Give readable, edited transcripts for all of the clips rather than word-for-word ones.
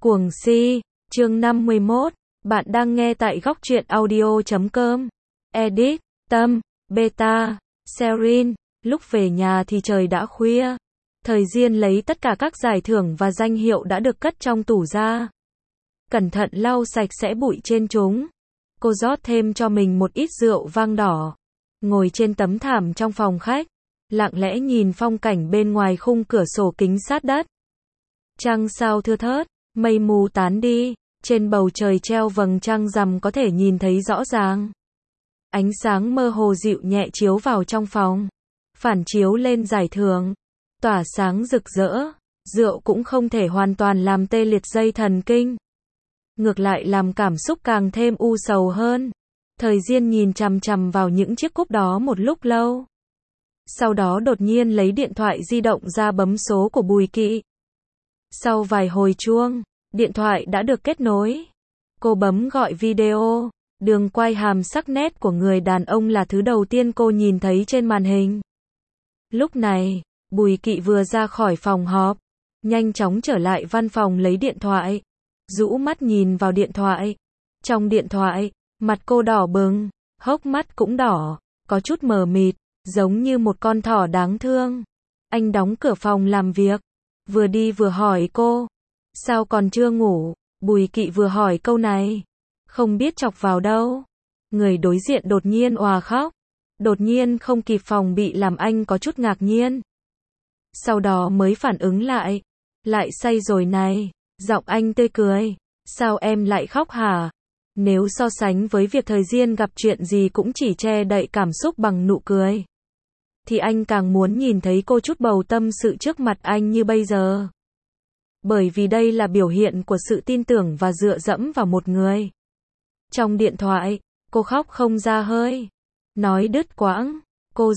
Cuồng si, chương 51, bạn đang nghe tại góc truyện audio.com. Edit, Tâm, Beta, Serin, lúc về nhà thì trời đã khuya. Thời Diên lấy tất cả các giải thưởng và danh hiệu đã được cất trong tủ ra. Cẩn thận lau sạch sẽ bụi trên chúng. Cô rót thêm cho mình một ít rượu vang đỏ. Ngồi trên tấm thảm trong phòng khách, lặng lẽ nhìn phong cảnh bên ngoài khung cửa sổ kính sát đất. Trăng sao thưa thớt, mây mù tán đi, trên bầu trời treo vầng trăng rằm có thể nhìn thấy rõ ràng. Ánh sáng mơ hồ dịu nhẹ chiếu vào trong phòng, phản chiếu lên giải thưởng, tỏa sáng rực rỡ. Rượu cũng không thể hoàn toàn làm tê liệt dây thần kinh, ngược lại làm cảm xúc càng thêm u sầu hơn. Thời Diên nhìn chằm chằm vào những chiếc cúp đó một lúc lâu. Sau đó đột nhiên lấy điện thoại di động ra bấm số của Bùi Kỵ. Sau vài hồi chuông, điện thoại đã được kết nối. Cô bấm gọi video, đường quay hàm sắc nét của người đàn ông là thứ đầu tiên cô nhìn thấy trên màn hình. Lúc này, Bùi Kỵ vừa ra khỏi phòng họp, nhanh chóng trở lại văn phòng lấy điện thoại, rũ mắt nhìn vào điện thoại. Trong điện thoại, mặt cô đỏ bừng, hốc mắt cũng đỏ, có chút mờ mịt, giống như một con thỏ đáng thương. Anh đóng cửa phòng làm việc, vừa đi vừa hỏi cô, sao còn chưa ngủ? Bùi Kỵ vừa hỏi câu này, không biết chọc vào đâu. Người đối diện đột nhiên òa khóc, đột nhiên không kịp phòng bị làm anh có chút ngạc nhiên. Sau đó mới phản ứng lại say rồi này, giọng anh tươi cười, sao em lại khóc hả? Nếu so sánh với việc Thời Diên gặp chuyện gì cũng chỉ che đậy cảm xúc bằng nụ cười, thì anh càng muốn nhìn thấy cô chút bầu tâm sự trước mặt anh như bây giờ. Bởi vì đây là biểu hiện của sự tin tưởng và dựa dẫm vào một người. Trong điện thoại, cô khóc không ra hơi, nói đứt quãng, cô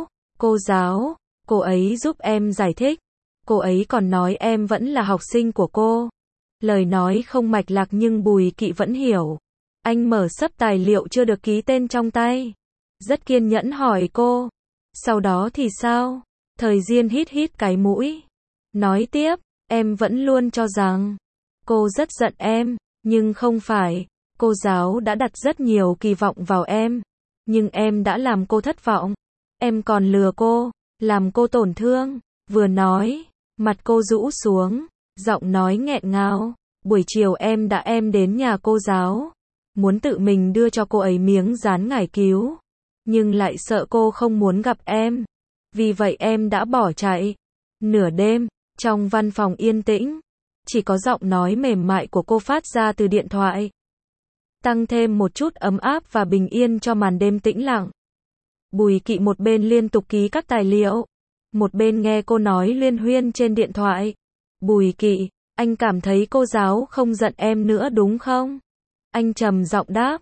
giáo, cô ấy giúp em giải thích, cô ấy còn nói em vẫn là học sinh của cô. Lời nói không mạch lạc nhưng Bùi Kỵ vẫn hiểu. Anh mở xấp tài liệu chưa được ký tên trong tay, rất kiên nhẫn hỏi cô, sau đó thì sao? Thời Diên hít hít cái mũi, nói tiếp, em vẫn luôn cho rằng cô rất giận em, nhưng không phải. Cô giáo đã đặt rất nhiều kỳ vọng vào em, nhưng em đã làm cô thất vọng. Em còn lừa cô, làm cô tổn thương. Vừa nói, mặt cô rũ xuống, giọng nói nghẹn ngào. Buổi chiều em đến nhà cô giáo, muốn tự mình đưa cho cô ấy miếng dán ngải cứu, nhưng lại sợ cô không muốn gặp em, vì vậy em đã bỏ chạy. Nửa đêm, trong văn phòng yên tĩnh, chỉ có giọng nói mềm mại của cô phát ra từ điện thoại, tăng thêm một chút ấm áp và bình yên cho màn đêm tĩnh lặng. Bùi Kỵ một bên liên tục ký các tài liệu, một bên nghe cô nói liên huyên trên điện thoại. Bùi Kỵ, anh cảm thấy cô giáo không giận em nữa đúng không? Anh trầm giọng đáp,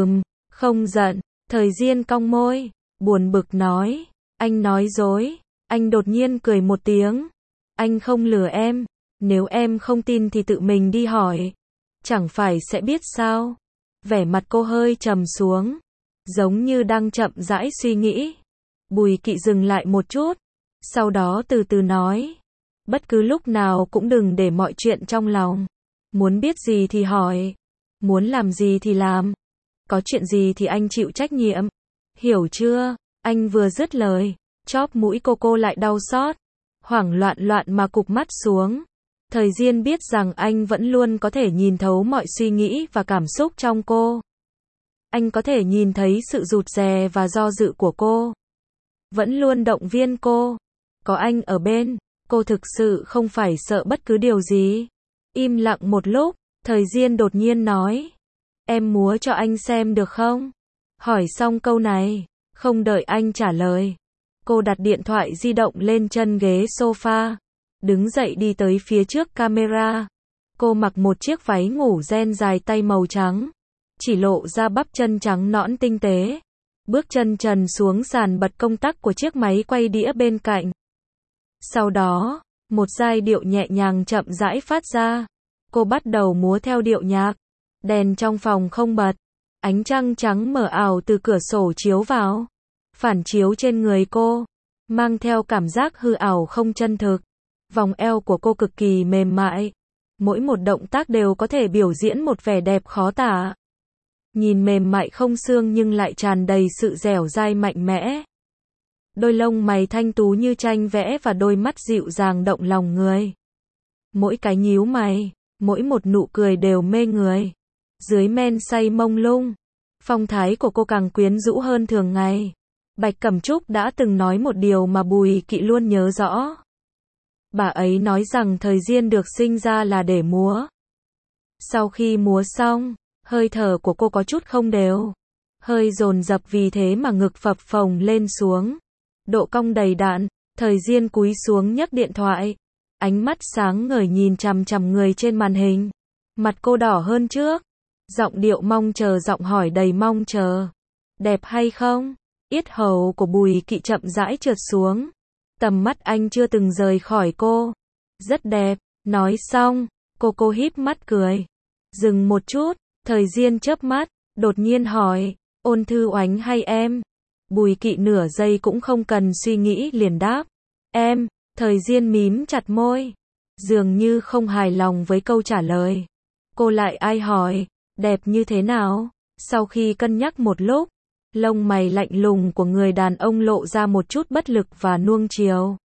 không giận. Thời Diên cong môi, buồn bực nói, anh nói dối. Anh đột nhiên cười một tiếng, anh không lừa em, nếu em không tin thì tự mình đi hỏi, chẳng phải sẽ biết sao? Vẻ mặt cô hơi trầm xuống, giống như đang chậm rãi suy nghĩ. Bùi Kỵ dừng lại một chút, sau đó từ từ nói, bất cứ lúc nào cũng đừng để mọi chuyện trong lòng. Muốn biết gì thì hỏi, muốn làm gì thì làm, có chuyện gì thì anh chịu trách nhiệm, hiểu chưa? Anh vừa dứt lời, chóp mũi cô lại đau xót, hoảng loạn mà cụp mắt xuống. Thời Diên biết rằng anh vẫn luôn có thể nhìn thấu mọi suy nghĩ và cảm xúc trong cô. Anh có thể nhìn thấy sự rụt rè và do dự của cô, vẫn luôn động viên cô. Có anh ở bên, cô thực sự không phải sợ bất cứ điều gì. Im lặng một lúc, Thời Diên đột nhiên nói, em múa cho anh xem được không? Hỏi xong câu này, không đợi anh trả lời, cô đặt điện thoại di động lên chân ghế sofa, đứng dậy đi tới phía trước camera. Cô mặc một chiếc váy ngủ ren dài tay màu trắng, chỉ lộ ra bắp chân trắng nõn tinh tế. Bước chân trần xuống sàn bật công tắc của chiếc máy quay đĩa bên cạnh. Sau đó, một giai điệu nhẹ nhàng chậm rãi phát ra. Cô bắt đầu múa theo điệu nhạc. Đèn trong phòng không bật, ánh trăng trắng mờ ảo từ cửa sổ chiếu vào, phản chiếu trên người cô, mang theo cảm giác hư ảo không chân thực. Vòng eo của cô cực kỳ mềm mại, mỗi một động tác đều có thể biểu diễn một vẻ đẹp khó tả. Nhìn mềm mại không xương nhưng lại tràn đầy sự dẻo dai mạnh mẽ. Đôi lông mày thanh tú như tranh vẽ và đôi mắt dịu dàng động lòng người. Mỗi cái nhíu mày, mỗi một nụ cười đều mê người. Dưới men say mông lung, phong thái của cô càng quyến rũ hơn thường ngày. Bạch Cẩm Trúc đã từng nói một điều mà Bùi Kỵ luôn nhớ rõ. Bà ấy nói rằng thời Diên được sinh ra là để múa. Sau khi múa xong, hơi thở của cô có chút không đều. Hơi dồn dập vì thế mà ngực phập phồng lên xuống. Độ cong đầy đặn, thời Diên cúi xuống nhấc điện thoại. Ánh mắt sáng ngời nhìn chằm chằm người trên màn hình. Mặt cô đỏ hơn trước. Giọng điệu mong chờ, giọng hỏi đầy mong chờ. Đẹp hay không? Yết hầu của Bùi Kỵ chậm rãi trượt xuống. Tầm mắt anh chưa từng rời khỏi cô. Rất đẹp. Nói xong, cô híp mắt cười. Dừng một chút, thời Diên chớp mắt, đột nhiên hỏi, Ôn Thư Oánh hay em? Bùi Kỵ nửa giây cũng không cần suy nghĩ liền đáp. Em. Thời Diên mím chặt môi. Dường như không hài lòng với câu trả lời. Cô lại ai hỏi, đẹp như thế nào? Sau khi cân nhắc một lúc, lông mày lạnh lùng của người đàn ông lộ ra một chút bất lực và nuông chiều.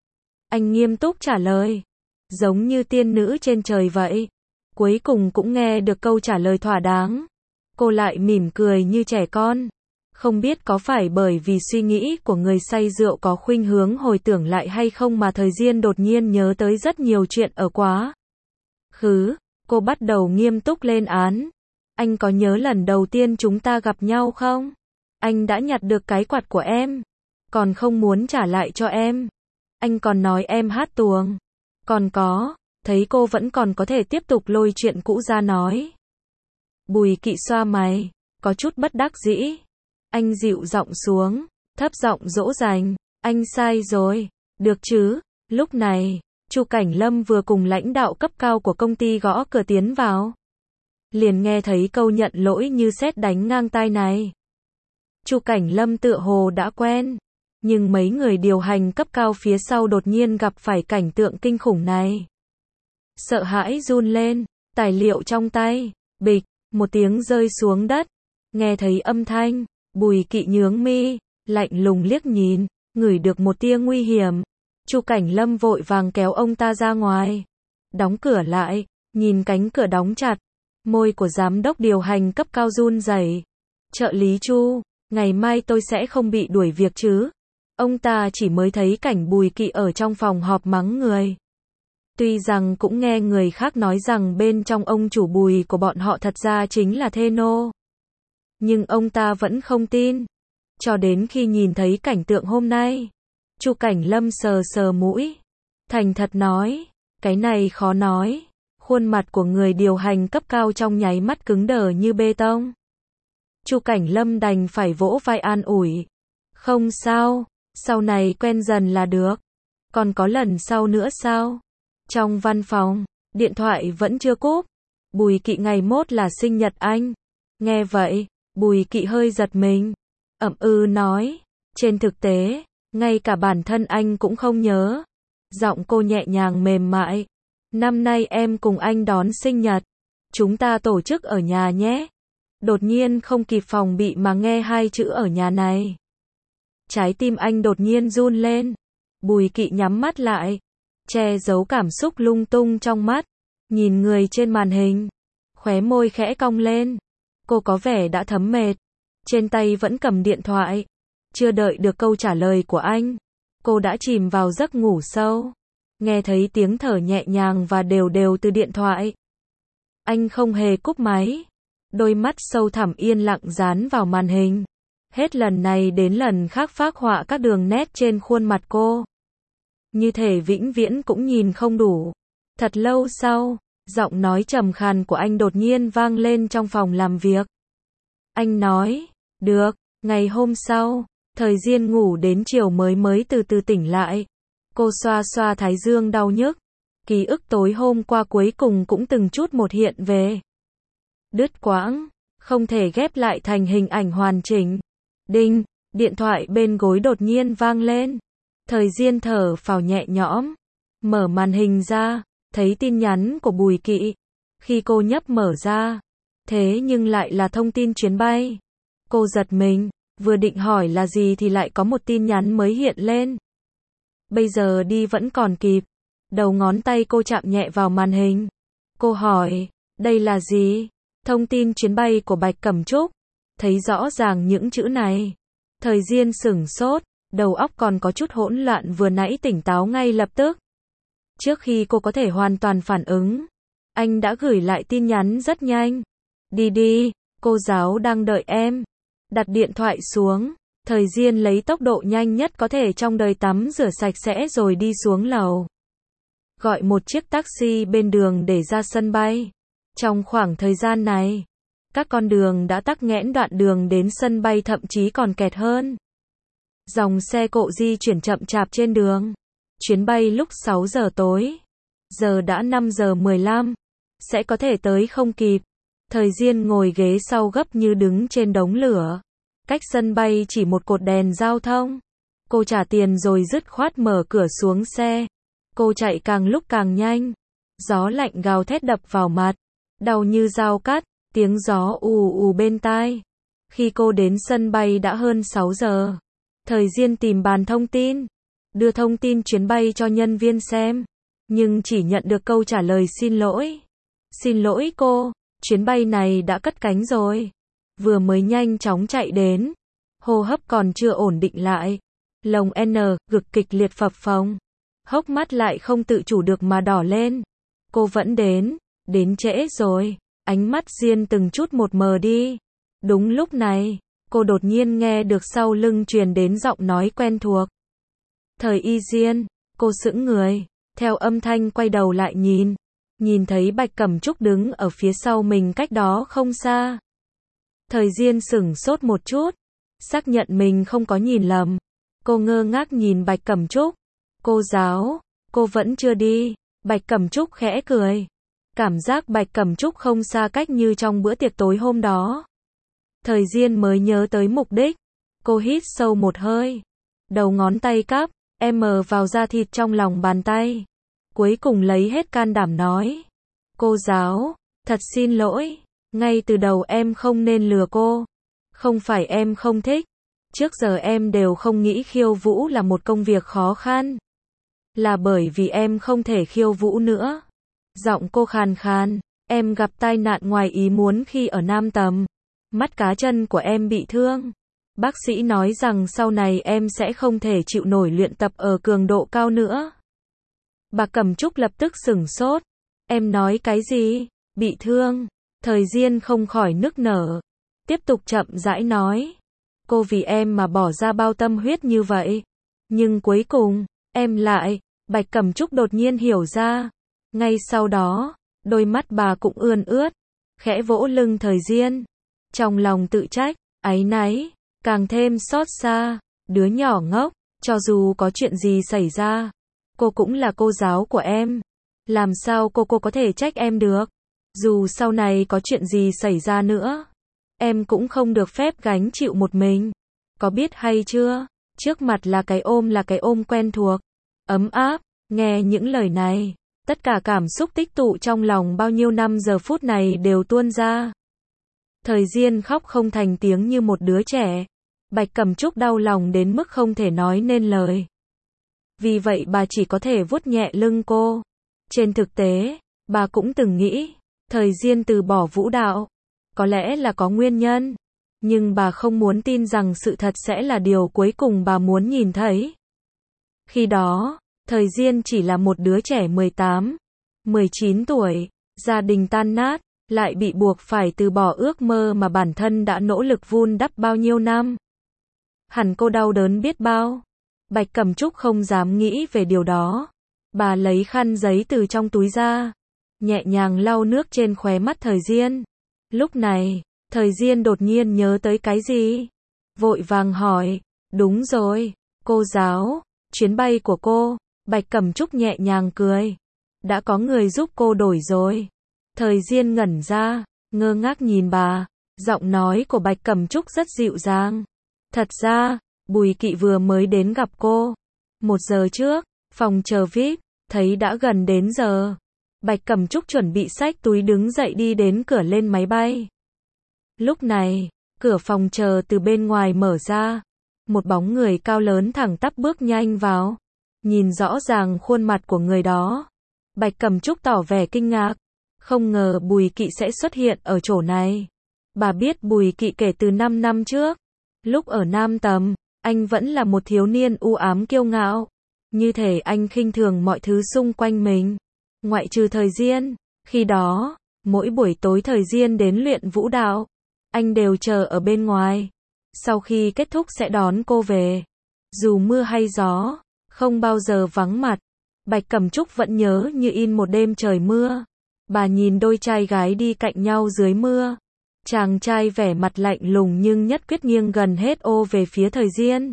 Anh nghiêm túc trả lời. Giống như tiên nữ trên trời vậy. Cuối cùng cũng nghe được câu trả lời thỏa đáng. Cô lại mỉm cười như trẻ con. Không biết có phải bởi vì suy nghĩ của người say rượu có khuynh hướng hồi tưởng lại hay không mà thời Diên đột nhiên nhớ tới rất nhiều chuyện ở quá khứ. Cô bắt đầu nghiêm túc lên án. Anh có nhớ lần đầu tiên chúng ta gặp nhau không? Anh đã nhặt được cái quạt của em. Còn không muốn trả lại cho em. Anh còn nói em hát tuồng. Còn có, thấy cô vẫn còn có thể tiếp tục lôi chuyện cũ ra nói. Bùi Kỵ xoa mày, có chút bất đắc dĩ. Anh dịu giọng xuống, thấp giọng dỗ dành. Anh sai rồi, được chứ? Lúc này, Chu Cảnh Lâm vừa cùng lãnh đạo cấp cao của công ty gõ cửa tiến vào. Liền nghe thấy câu nhận lỗi như sét đánh ngang tai này. Chu Cảnh Lâm tựa hồ đã quen, nhưng mấy người điều hành cấp cao phía sau đột nhiên gặp phải cảnh tượng kinh khủng này. Sợ hãi run lên, tài liệu trong tay, bịch, một tiếng rơi xuống đất. Nghe thấy âm thanh, Bùi Kỵ nhướng mi, lạnh lùng liếc nhìn, ngửi được một tia nguy hiểm. Chu Cảnh Lâm vội vàng kéo ông ta ra ngoài. Đóng cửa lại, nhìn cánh cửa đóng chặt. Môi của giám đốc điều hành cấp cao run rẩy. Trợ lý Chu, ngày mai tôi sẽ không bị đuổi việc chứ? Ông ta chỉ mới thấy cảnh Bùi Kỵ ở trong phòng họp mắng người. Tuy rằng cũng nghe người khác nói rằng bên trong ông chủ Bùi của bọn họ thật ra chính là thê nô. Nhưng ông ta vẫn không tin. Cho đến khi nhìn thấy cảnh tượng hôm nay. Chu Cảnh Lâm sờ sờ mũi. Thành thật nói, cái này khó nói. Khuôn mặt của người điều hành cấp cao trong nháy mắt cứng đờ như bê tông. Chu Cảnh Lâm đành phải vỗ vai an ủi. Không sao, sau này quen dần là được. Còn có lần sau nữa sao? Trong văn phòng, điện thoại vẫn chưa cúp. Bùi Kỵ ngày mốt là sinh nhật anh. Nghe vậy, Bùi Kỵ hơi giật mình. Ậm nói, trên thực tế, ngay cả bản thân anh cũng không nhớ. Giọng cô nhẹ nhàng mềm mại. Năm nay em cùng anh đón sinh nhật. Chúng ta tổ chức ở nhà nhé. Đột nhiên không kịp phòng bị mà nghe hai chữ ở nhà này. Trái tim anh đột nhiên run lên. Bùi Kỵ nhắm mắt lại, che giấu cảm xúc lung tung trong mắt. Nhìn người trên màn hình, khóe môi khẽ cong lên. Cô có vẻ đã thấm mệt. Trên tay vẫn cầm điện thoại. Chưa đợi được câu trả lời của anh, cô đã chìm vào giấc ngủ sâu. Nghe thấy tiếng thở nhẹ nhàng và đều đều từ điện thoại. Anh không hề cúp máy. Đôi mắt sâu thẳm yên lặng dán vào màn hình. Hết lần này đến lần khác phác họa các đường nét trên khuôn mặt cô. Như thể vĩnh viễn cũng nhìn không đủ. Thật lâu sau, giọng nói trầm khàn của anh đột nhiên vang lên trong phòng làm việc. Anh nói, được, ngày hôm sau, thời Diên ngủ đến chiều mới từ từ tỉnh lại. Cô xoa xoa thái dương đau nhức. Ký ức tối hôm qua cuối cùng cũng từng chút một hiện về. Đứt quãng, không thể ghép lại thành hình ảnh hoàn chỉnh. Đinh, điện thoại bên gối đột nhiên vang lên. Thời Diên thở phào nhẹ nhõm, mở màn hình ra, thấy tin nhắn của Bùi Kỵ. Khi cô nhấp mở ra, thế nhưng lại là thông tin chuyến bay. Cô giật mình, vừa định hỏi là gì thì lại có một tin nhắn mới hiện lên. Bây giờ đi vẫn còn kịp. Đầu ngón tay cô chạm nhẹ vào màn hình. Cô hỏi, đây là gì? Thông tin chuyến bay của Bạch Cẩm Trúc. Thấy rõ ràng những chữ này. Thời Diên sửng sốt, đầu óc còn có chút hỗn loạn, vừa nãy tỉnh táo ngay lập tức. Trước khi cô có thể hoàn toàn phản ứng, anh đã gửi lại tin nhắn rất nhanh. Đi đi, cô giáo đang đợi em. Đặt điện thoại xuống, Thời Diên lấy tốc độ nhanh nhất có thể trong đời tắm rửa sạch sẽ rồi đi xuống lầu. Gọi một chiếc taxi bên đường để ra sân bay. Trong khoảng thời gian này, các con đường đã tắc nghẽn, đoạn đường đến sân bay thậm chí còn kẹt hơn. Dòng xe cộ di chuyển chậm chạp trên đường. Chuyến bay lúc 6 giờ tối. Giờ đã 5 giờ 15. Sẽ có thể tới không kịp. Thời Diên ngồi ghế sau gấp như đứng trên đống lửa. Cách sân bay chỉ một cột đèn giao thông. Cô trả tiền rồi dứt khoát mở cửa xuống xe. Cô chạy càng lúc càng nhanh. Gió lạnh gào thét đập vào mặt. Đau như dao cắt, tiếng gió ù ù bên tai. Khi cô đến sân bay đã hơn 6 giờ. Thời Diên tìm bàn thông tin. Đưa thông tin chuyến bay cho nhân viên xem. Nhưng chỉ nhận được câu trả lời xin lỗi. Xin lỗi cô, chuyến bay này đã cất cánh rồi. Vừa mới nhanh chóng chạy đến. Hô hấp còn chưa ổn định lại. Lồng N, ngực kịch liệt phập phồng. Hốc mắt lại không tự chủ được mà đỏ lên. Cô vẫn đến trễ rồi. Ánh mắt Diên từng chút một mờ đi. Đúng lúc này, cô đột nhiên nghe được sau lưng truyền đến giọng nói quen thuộc. Thời Y Diên, cô sững người, theo âm thanh quay đầu lại nhìn thấy Bạch Cẩm Trúc đứng ở phía sau mình cách đó không xa. Thời Diên sửng sốt một chút, xác nhận mình không có nhìn lầm. Cô ngơ ngác nhìn Bạch Cẩm Trúc. Cô giáo, cô vẫn chưa đi. Bạch Cẩm Trúc khẽ cười. Cảm giác Bạch Cẩm Trúc không xa cách như trong bữa tiệc tối hôm đó. Thời Diên mới nhớ tới mục đích. Cô hít sâu một hơi. Đầu ngón tay cắp vào da thịt trong lòng bàn tay. Cuối cùng lấy hết can đảm nói. Cô giáo, thật xin lỗi. Ngay từ đầu em không nên lừa cô. Không phải em không thích. Trước giờ em đều không nghĩ khiêu vũ là một công việc khó khăn. Là bởi vì em không thể khiêu vũ nữa. Giọng cô khàn khàn. Em gặp tai nạn ngoài ý muốn khi ở Nam Tầm. Mắt cá chân của em bị thương. Bác sĩ nói rằng sau này em sẽ không thể chịu nổi luyện tập ở cường độ cao nữa. Bà Cẩm Trúc lập tức sửng sốt. Em nói cái gì? Bị thương? Thời Diên không khỏi nức nở. Tiếp tục chậm rãi nói. Cô vì em mà bỏ ra bao tâm huyết như vậy. Nhưng cuối cùng, em lại. Bạch Cẩm Trúc đột nhiên hiểu ra. Ngay sau đó, đôi mắt bà cũng ươn ướt. Khẽ vỗ lưng Thời Diên. Trong lòng tự trách, áy náy, càng thêm xót xa. Đứa nhỏ ngốc, cho dù có chuyện gì xảy ra, cô cũng là cô giáo của em. Làm sao cô có thể trách em được? Dù sau này có chuyện gì xảy ra nữa, em cũng không được phép gánh chịu một mình. Có biết hay chưa? Trước mặt là cái ôm quen thuộc, ấm áp. Nghe những lời này, tất cả cảm xúc tích tụ trong lòng bao nhiêu năm giờ phút này đều tuôn ra. Thời Diên khóc không thành tiếng như một đứa trẻ. Bạch Cẩm Trúc đau lòng đến mức không thể nói nên lời. Vì vậy bà chỉ có thể vuốt nhẹ lưng cô. Trên thực tế, bà cũng từng nghĩ, Thời Diên từ bỏ vũ đạo. Có lẽ là có nguyên nhân. Nhưng bà không muốn tin rằng sự thật sẽ là điều cuối cùng bà muốn nhìn thấy. Khi đó, Thời Diên chỉ là một đứa trẻ 18, 19 tuổi, gia đình tan nát, lại bị buộc phải từ bỏ ước mơ mà bản thân đã nỗ lực vun đắp bao nhiêu năm. Hẳn cô đau đớn biết bao. Bạch Cẩm Trúc không dám nghĩ về điều đó. Bà lấy khăn giấy từ trong túi ra, nhẹ nhàng lau nước trên khóe mắt Thời Diên. Lúc này, Thời Diên đột nhiên nhớ tới cái gì. Vội vàng hỏi, đúng rồi, cô giáo, chuyến bay của cô. Bạch Cẩm Trúc nhẹ nhàng cười. Đã có người giúp cô đổi rồi. Thời Diên ngẩn ra, ngơ ngác nhìn bà. Giọng nói của Bạch Cẩm Trúc rất dịu dàng. Thật ra, Bùi Kỵ vừa mới đến gặp cô. 1 giờ trước, phòng chờ VIP, thấy đã gần đến giờ. Bạch Cẩm Trúc chuẩn bị xách túi đứng dậy đi đến cửa lên máy bay. Lúc này, cửa phòng chờ từ bên ngoài mở ra. Một bóng người cao lớn thẳng tắp bước nhanh vào. Nhìn rõ ràng khuôn mặt của người đó. Bạch Cẩm Trúc tỏ vẻ kinh ngạc. Không ngờ Bùi Kỵ sẽ xuất hiện ở chỗ này. Bà biết Bùi Kỵ kể từ 5 năm trước. Lúc ở Nam Tầm, anh vẫn là một thiếu niên u ám kiêu ngạo. Như thể anh khinh thường mọi thứ xung quanh mình. Ngoại trừ thời Diên. Khi đó, mỗi buổi tối thời Diên đến luyện vũ đạo, anh đều chờ ở bên ngoài. Sau khi kết thúc sẽ đón cô về. Dù mưa hay gió, không bao giờ vắng mặt. Bạch Cẩm Trúc vẫn nhớ như in một đêm trời mưa. Bà nhìn đôi trai gái đi cạnh nhau dưới mưa. Chàng trai vẻ mặt lạnh lùng nhưng nhất quyết nghiêng gần hết ô về phía thời Diên.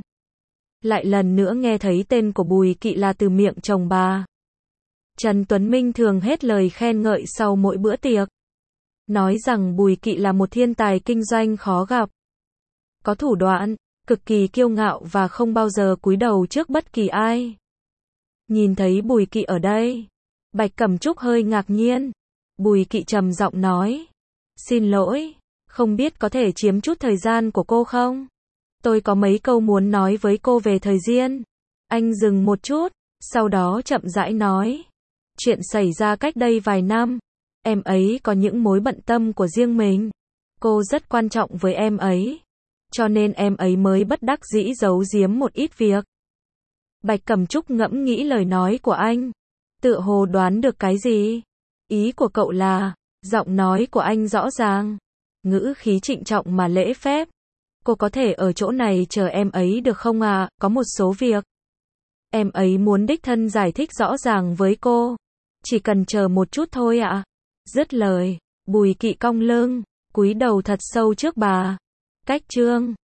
Lại lần nữa nghe thấy tên của Bùi Kỵ là từ miệng chồng bà. Trần Tuấn Minh thường hết lời khen ngợi sau mỗi bữa tiệc. Nói rằng Bùi Kỵ là một thiên tài kinh doanh khó gặp. Có thủ đoạn, cực kỳ kiêu ngạo và không bao giờ cúi đầu trước bất kỳ ai. Nhìn thấy Bùi Kỵ ở đây, Bạch Cẩm Trúc hơi ngạc nhiên. Bùi Kỵ trầm giọng nói. Xin lỗi, không biết có thể chiếm chút thời gian của cô không? Tôi có mấy câu muốn nói với cô về thời Diên. Anh dừng một chút, sau đó chậm rãi nói. Chuyện xảy ra cách đây vài năm. Em ấy có những mối bận tâm của riêng mình. Cô rất quan trọng với em ấy. Cho nên em ấy mới bất đắc dĩ giấu giếm một ít việc. Bạch Cẩm Trúc ngẫm nghĩ lời nói của anh. Tựa hồ đoán được cái gì? Ý của cậu là, giọng nói của anh rõ ràng. Ngữ khí trịnh trọng mà lễ phép. Cô có thể ở chỗ này chờ em ấy được không ạ? Có một số việc em ấy muốn đích thân giải thích rõ ràng với cô. Chỉ cần chờ một chút thôi ạ. Dứt lời, Bùi Kỵ cong lưng, cúi đầu thật sâu trước bà. Cách chương